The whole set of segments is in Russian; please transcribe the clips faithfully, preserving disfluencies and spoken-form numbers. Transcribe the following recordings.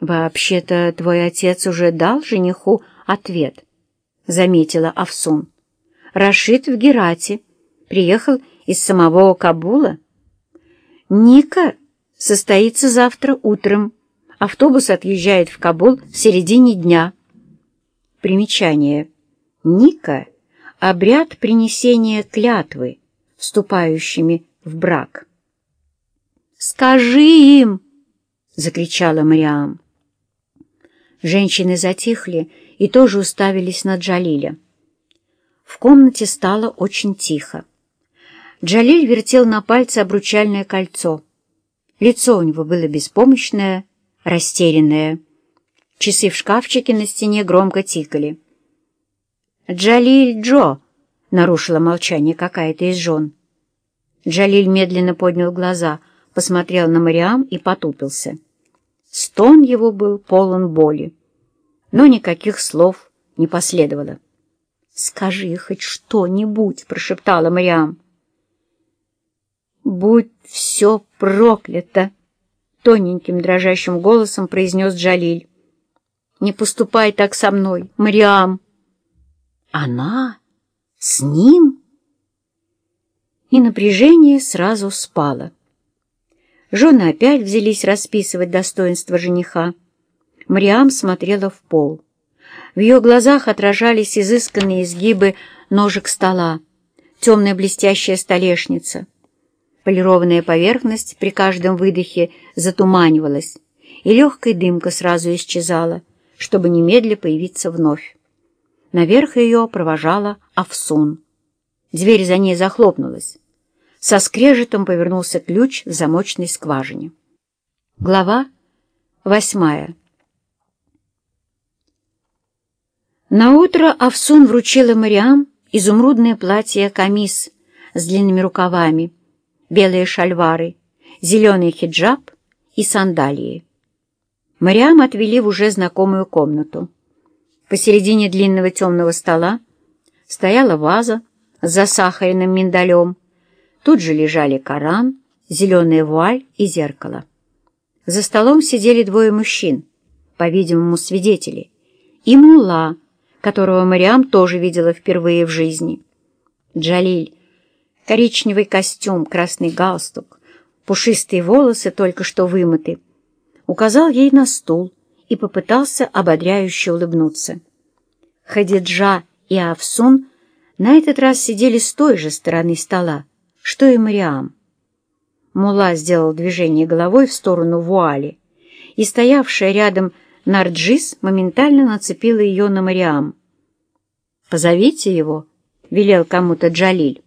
«Вообще-то твой отец уже дал жениху ответ», — заметила Афсун. «Рашид в Герате, приехал из самого Кабула. Ника состоится завтра утром. Автобус отъезжает в Кабул в середине дня». Примечание. Ника — обряд принесения клятвы, вступающими в брак. «Скажи им!» — закричала Мариам. Женщины затихли и тоже уставились на Джалиля. В комнате стало очень тихо. Джалиль вертел на пальце обручальное кольцо. Лицо у него было беспомощное, растерянное. Часы в шкафчике на стене громко тикали. «Джалиль Джо!» — нарушила молчание какая-то из жен. Джалиль медленно поднял глаза, посмотрел на Мариам и потупился. Стон его был полон боли, но никаких слов не последовало. «Скажи хоть что-нибудь!» — прошептала Мариам. «Будь все проклято!» — тоненьким дрожащим голосом произнес Джалиль. «Не поступай так со мной, Мариам!» «Она? С ним?» И напряжение сразу спало. Жены опять взялись расписывать достоинства жениха. Мариам смотрела в пол. В ее глазах отражались изысканные изгибы ножек стола, темная блестящая столешница. Полированная поверхность при каждом выдохе затуманивалась, и легкая дымка сразу исчезала, чтобы немедля появиться вновь. Наверх ее провожала Афсун. Дверь за ней захлопнулась. Со скрежетом повернулся ключ в замочной скважине. Глава восьмая. Наутро Афсун вручила Мариам изумрудное платье-камис с длинными рукавами, белые шальвары, зеленый хиджаб и сандалии. Мариам отвели в уже знакомую комнату. Посередине длинного темного стола стояла ваза с засахаренным миндалем. Тут же лежали Коран, зеленая вуаль и зеркало. За столом сидели двое мужчин, по-видимому, свидетели, и мулла, которого Мариам тоже видела впервые в жизни. Джалиль, коричневый костюм, красный галстук, пушистые волосы только что вымыты, указал ей на стул и попытался ободряюще улыбнуться. Хадиджа и Афсун на этот раз сидели с той же стороны стола, что и Мариам. Мулла сделал движение головой в сторону вуали, и стоявшая рядом Нарджис моментально нацепила ее на Мариам. «Позовите его», — велел кому-то Джалиль.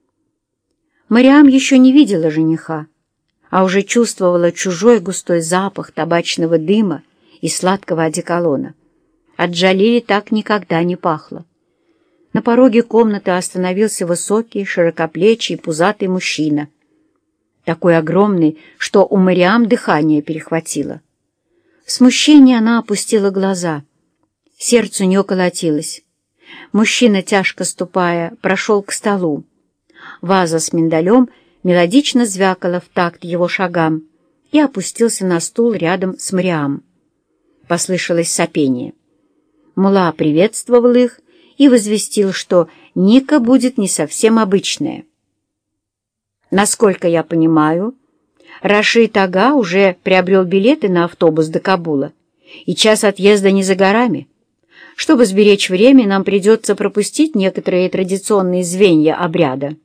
Мариам еще не видела жениха, а уже чувствовала чужой густой запах табачного дыма и сладкого одеколона. От Джалиля так никогда не пахло. На пороге комнаты остановился высокий, широкоплечий, пузатый мужчина. Такой огромный, что у Мариам дыхание перехватило. В смущении она опустила глаза. Сердце у нее колотилось. Мужчина, тяжко ступая, прошел к столу. Ваза с миндалем мелодично звякала в такт его шагам и опустился на стул рядом с Мариам. Послышалось сопение. Мулла приветствовал их и возвестил, что Ника будет не совсем обычная. Насколько я понимаю, Рашид Ага уже приобрел билеты на автобус до Кабула, и час отъезда не за горами. Чтобы сберечь время, нам придется пропустить некоторые традиционные звенья обряда.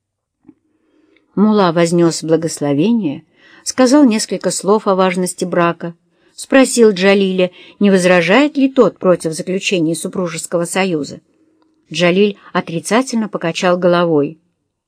Мулла вознес благословение, сказал несколько слов о важности брака, спросил Джалиля, не возражает ли тот против заключения супружеского союза. Джалиль отрицательно покачал головой.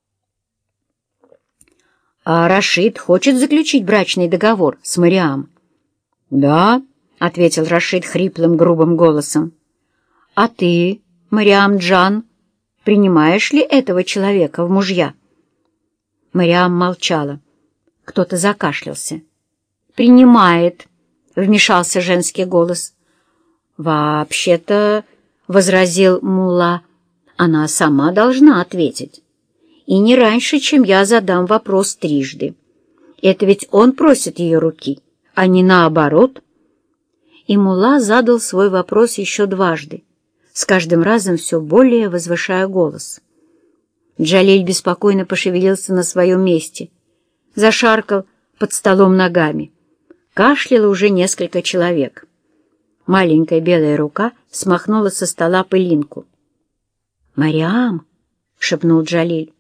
«А Рашид хочет заключить брачный договор с Мариам?» «Да», — ответил Рашид хриплым грубым голосом. «А ты, Мариам Джан, принимаешь ли этого человека в мужья?» Мариам молчала. Кто-то закашлялся. «Принимает», — вмешался женский голос. «Вообще-то», — возразил мулла, — «она сама должна ответить. И не раньше, чем я задам вопрос трижды. Это ведь он просит ее руки, а не наоборот». И мулла задал свой вопрос еще дважды, с каждым разом все более возвышая голос. Джалиль беспокойно пошевелился на своем месте, зашаркал под столом ногами. Кашляло уже несколько человек. Маленькая белая рука смахнула со стола пылинку. «Мариам!» — шепнул Джалиль.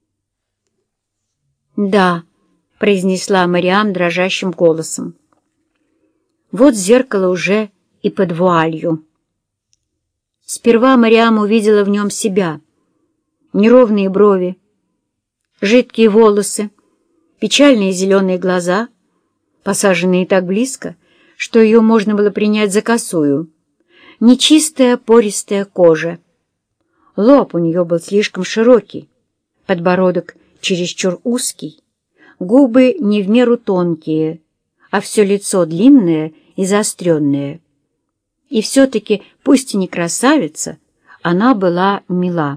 «Да», — произнесла Мариам дрожащим голосом. Вот зеркало уже и под вуалью. Сперва Мариам увидела в нем себя. Неровные брови, жидкие волосы, печальные зеленые глаза, посаженные так близко, что ее можно было принять за косую, нечистая пористая кожа. Лоб у нее был слишком широкий, подбородок чересчур узкий, губы не в меру тонкие, а все лицо длинное и заостренное. И все-таки, пусть и не красавица, она была мила.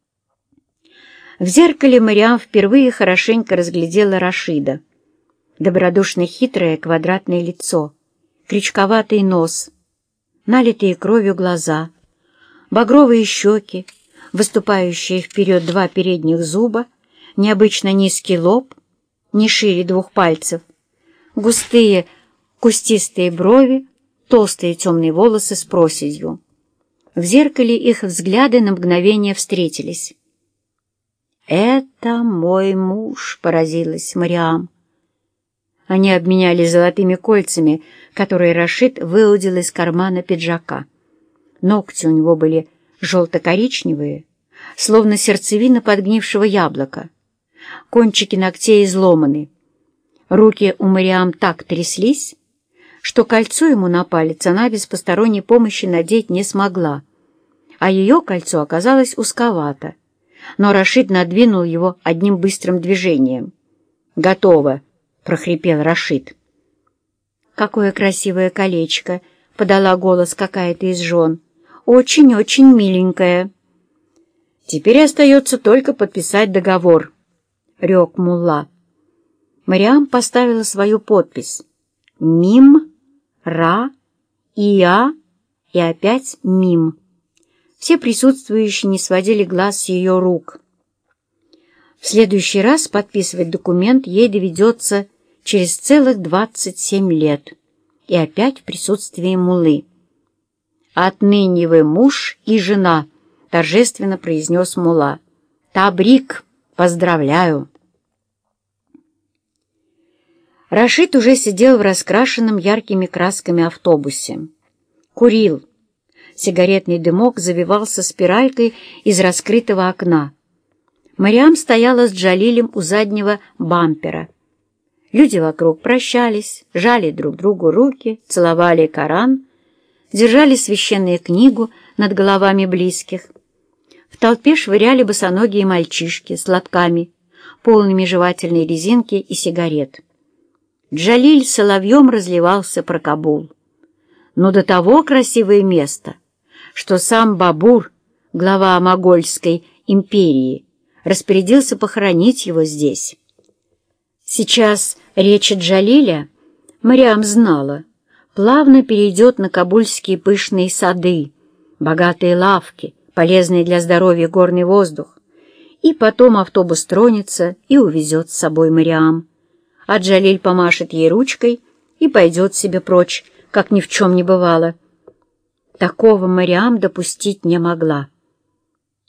В зеркале Мариам впервые хорошенько разглядела Рашида. Добродушно-хитрое квадратное лицо, крючковатый нос, налитые кровью глаза, багровые щеки, выступающие вперед два передних зуба, необычно низкий лоб, не шире двух пальцев, густые кустистые брови, толстые темные волосы с проседью. В зеркале их взгляды на мгновение встретились. «Это мой муж», — поразилась Мариам. Они обменялись золотыми кольцами, которые Рашид выудил из кармана пиджака. Ногти у него были желто-коричневые, словно сердцевина подгнившего яблока. Кончики ногтей изломаны. Руки у Мариам так тряслись, что кольцо ему на палец она без посторонней помощи надеть не смогла, а ее кольцо оказалось узковато, но Рашид надвинул его одним быстрым движением. «Готово!» — прохрипел Рашид. «Какое красивое колечко!» — подала голос какая-то из жен. «Очень-очень миленькое!» «Теперь остается только подписать договор», — рёк мулла. Мариам поставила свою подпись. «Мим, Ра, Ия» и опять «Мим». Все присутствующие не сводили глаз с ее рук. В следующий раз подписывать документ ей доведется через целых двадцать семь лет, и опять в присутствии муллы. «Отныне вы муж и жена», — торжественно произнес мулла. «Табрик! Поздравляю!» Рашид уже сидел в раскрашенном яркими красками автобусе. Курил. Сигаретный дымок завивался спиралькой из раскрытого окна. Мариам стояла с Джалилем у заднего бампера. Люди вокруг прощались, жали друг другу руки, целовали Коран, держали священную книгу над головами близких. В толпе швыряли босоногие мальчишки с лотками, полными жевательной резинки и сигарет. Джалиль соловьем разливался про Кабул. Но до того красивое место, что сам Бабур, глава Могольской империи, распорядился похоронить его здесь. Сейчас речь Джалиля, Мариам знала, плавно перейдет на кабульские пышные сады, богатые лавки, полезный для здоровья горный воздух, и потом автобус тронется и увезет с собой Мариам, а Джалиль помашет ей ручкой и пойдет себе прочь, как ни в чем не бывало. Такого Мариам допустить не могла.